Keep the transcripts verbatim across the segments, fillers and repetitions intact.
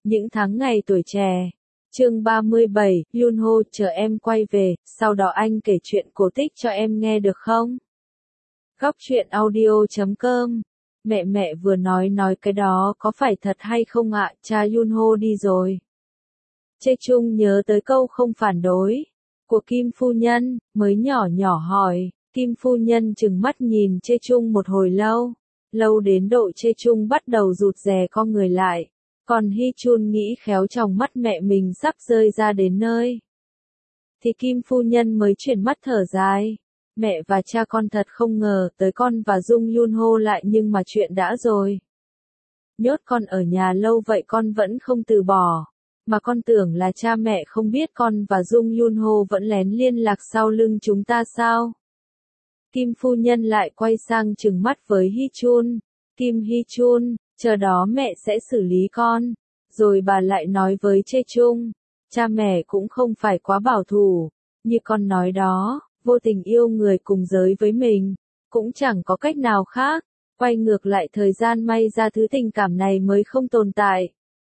Những tháng ngày tuổi trẻ. Chương ba mươi bảy, Yunho chờ em quay về, sau đó anh kể chuyện cổ tích cho em nghe được không? Góc truyện audio chấm com. Mẹ mẹ vừa nói nói cái đó có phải thật hay không ạ, cha Yunho đi rồi. Chae Chung nhớ tới câu không phản đối của Kim phu nhân, mới nhỏ nhỏ hỏi. Kim phu nhân trừng mắt nhìn Chae Chung một hồi lâu, lâu đến độ Chae Chung bắt đầu rụt rè con người lại. Còn Hi Chun nghĩ khéo trong mắt mẹ mình sắp rơi ra đến nơi. Thì Kim phu nhân mới chuyển mắt thở dài. Mẹ và cha con thật không ngờ tới con và Dung Yunho lại nhưng mà chuyện đã rồi. Nhốt con ở nhà lâu vậy con vẫn không từ bỏ. Mà con tưởng là cha mẹ không biết con và Dung Yunho vẫn lén liên lạc sau lưng chúng ta sao? Kim phu nhân lại quay sang trừng mắt với Hi Chun. Kim Hi Chun, chờ đó mẹ sẽ xử lý con. Rồi bà lại nói với Chae Chung, cha mẹ cũng không phải quá bảo thủ, như con nói đó, vô tình yêu người cùng giới với mình, cũng chẳng có cách nào khác, quay ngược lại thời gian may ra thứ tình cảm này mới không tồn tại.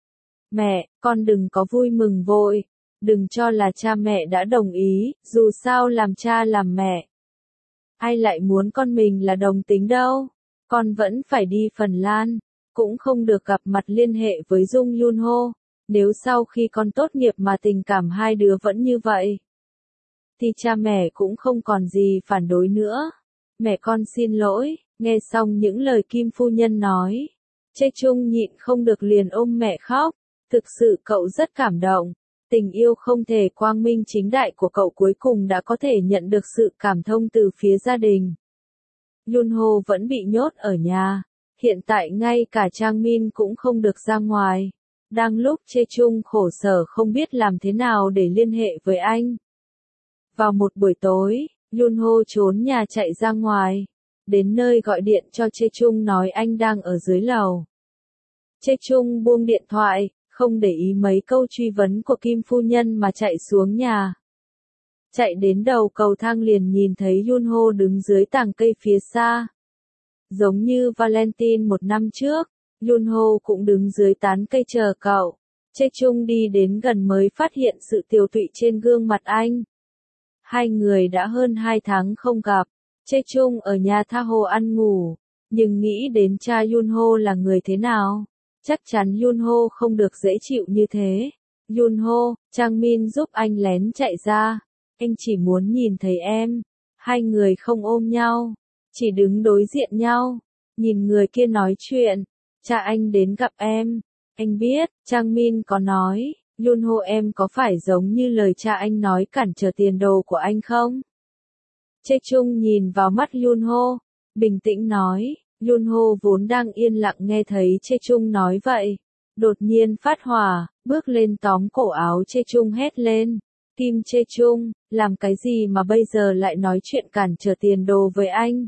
Mẹ, con đừng có vui mừng vội, đừng cho là cha mẹ đã đồng ý, dù sao làm cha làm mẹ. Ai lại muốn con mình là đồng tính đâu, con vẫn phải đi Phần Lan. Cũng không được gặp mặt liên hệ với Dung Yunho, nếu sau khi con tốt nghiệp mà tình cảm hai đứa vẫn như vậy, thì cha mẹ cũng không còn gì phản đối nữa. Mẹ con xin lỗi. Nghe xong những lời Kim phu nhân nói, Chae Chung nhịn không được liền ôm mẹ khóc, thực sự cậu rất cảm động, tình yêu không thể quang minh chính đại của cậu cuối cùng đã có thể nhận được sự cảm thông từ phía gia đình. Yunho vẫn bị nhốt ở nhà. Hiện tại ngay cả Trang Min cũng không được ra ngoài. Đang lúc Chae Chung khổ sở không biết làm thế nào để liên hệ với anh. Vào một buổi tối, Yunho trốn nhà chạy ra ngoài. Đến nơi gọi điện cho Chae Chung nói anh đang ở dưới lầu. Chae Chung buông điện thoại, không để ý mấy câu truy vấn của Kim phu nhân mà chạy xuống nhà. Chạy đến đầu cầu thang liền nhìn thấy Yunho đứng dưới tàng cây phía xa. Giống như Valentine một năm trước, Yunho cũng đứng dưới tán cây chờ cậu. Chae Chung đi đến gần mới phát hiện sự tiều tụy trên gương mặt anh. Hai người đã hơn hai tháng không gặp. Chae Chung ở nhà tha hồ ăn ngủ, nhưng nghĩ đến cha Yunho là người thế nào, chắc chắn Yunho không được dễ chịu như thế. Yunho, Trang Min giúp anh lén chạy ra. Anh chỉ muốn nhìn thấy em. Hai người không ôm nhau, chỉ đứng đối diện nhau, nhìn người kia nói chuyện. Cha anh đến gặp em. Anh biết, Trang Min có nói, Yunho em có phải giống như lời cha anh nói cản trở tiền đồ của anh không? Chae Chung nhìn vào mắt Yunho, bình tĩnh nói. Yunho vốn đang yên lặng nghe thấy Chae Chung nói vậy, đột nhiên phát hỏa, bước lên tóm cổ áo Chae Chung hét lên. Kim Chae Chung, làm cái gì mà bây giờ lại nói chuyện cản trở tiền đồ với anh?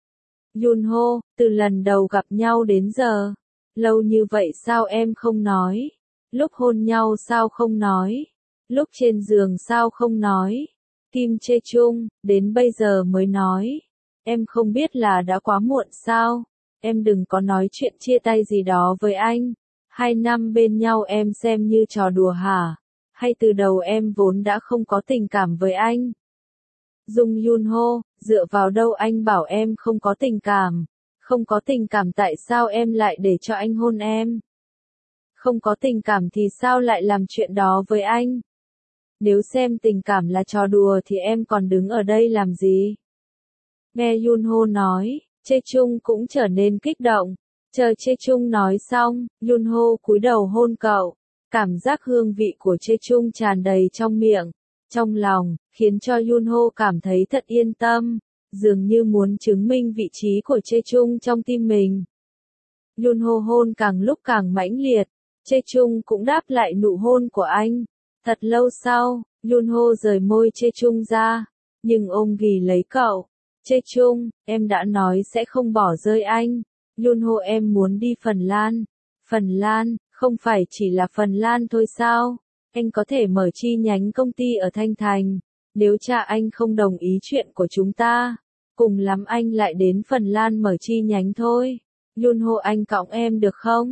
Yunho, từ lần đầu gặp nhau đến giờ, lâu như vậy sao em không nói? Lúc hôn nhau sao không nói? Lúc trên giường sao không nói? Kim Chae Chung, đến bây giờ mới nói. Em không biết là đã quá muộn sao? Em đừng có nói chuyện chia tay gì đó với anh. Hai năm bên nhau em xem như trò đùa hả? Hay từ đầu em vốn đã không có tình cảm với anh? Dung Yunho, dựa vào đâu anh bảo em không có tình cảm? Không có tình cảm tại sao em lại để cho anh hôn em? Không có tình cảm thì sao lại làm chuyện đó với anh? Nếu xem tình cảm là trò đùa thì em còn đứng ở đây làm gì? Nghe Yunho nói, Chae Chung cũng trở nên kích động. Chờ Chae Chung nói xong, Yunho cúi đầu hôn cậu. Cảm giác hương vị của Chae Chung tràn đầy trong miệng, trong lòng, khiến cho Yunho cảm thấy thật yên tâm, dường như muốn chứng minh vị trí của Chae Chung trong tim mình. Yunho hôn càng lúc càng mãnh liệt, Chae Chung cũng đáp lại nụ hôn của anh. Thật lâu sau, Yunho rời môi Chae Chung ra, nhưng ôm ghì lấy cậu. Chae Chung, em đã nói sẽ không bỏ rơi anh. Yunho em muốn đi Phần Lan. Phần Lan, không phải chỉ là Phần Lan thôi sao? Anh có thể mở chi nhánh công ty ở Thanh Thành. Nếu cha anh không đồng ý chuyện của chúng ta, cùng lắm anh lại đến Phần Lan mở chi nhánh thôi. Yunho anh cõng em được không?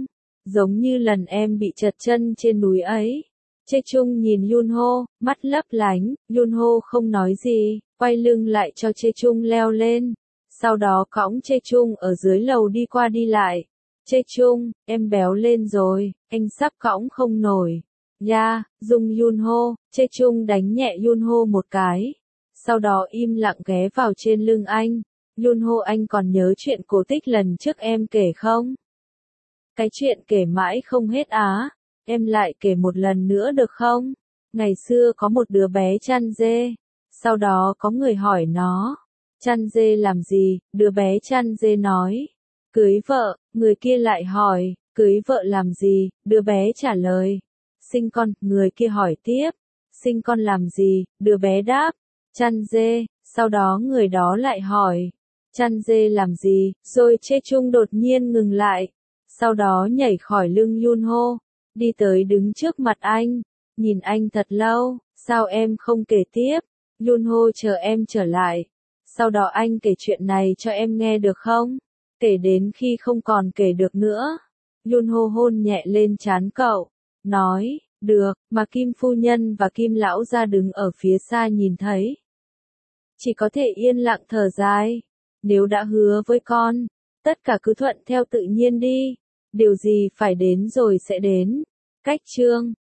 giống như lần em bị trật chân trên núi ấy. Chê Chung nhìn Yunho, mắt lấp lánh, Yunho không nói gì, quay lưng lại cho Chê Chung leo lên. Sau đó cõng Chê Chung ở dưới lầu đi qua đi lại. Chê Chung, em béo lên rồi, anh sắp cõng không nổi. Ya, yeah, dùng Yunho, Chê Chung đánh nhẹ Yunho một cái. Sau đó im lặng ghé vào trên lưng anh. Yunho, anh còn nhớ chuyện cổ tích lần trước em kể không? Cái chuyện kể mãi không hết á. Em lại kể một lần nữa được không? Ngày xưa có một đứa bé chăn dê. Sau đó có người hỏi nó. Chăn dê làm gì? Đứa bé chăn dê nói. Cưới vợ. Người kia lại hỏi. Cưới vợ làm gì? Đứa bé trả lời. Sinh con. Người kia hỏi tiếp. Sinh con làm gì? Đứa bé đáp. Chăn dê. Sau đó người đó lại hỏi. Chăn dê làm gì? Rồi Chê Chung đột nhiên ngừng lại. Sau đó nhảy khỏi lưng Yunho. Đi tới đứng trước mặt anh. Nhìn anh thật lâu. Sao em không kể tiếp? Yunho chờ em trở lại. Sau đó anh kể chuyện này cho em nghe được không? Kể đến khi không còn kể được nữa. Yunho hôn nhẹ lên trán cậu. Nói, được, mà Kim phu nhân và Kim lão gia đứng ở phía xa nhìn thấy. Chỉ có thể yên lặng thở dài. Nếu đã hứa với con, tất cả cứ thuận theo tự nhiên đi. Điều gì phải đến rồi sẽ đến. Cách chương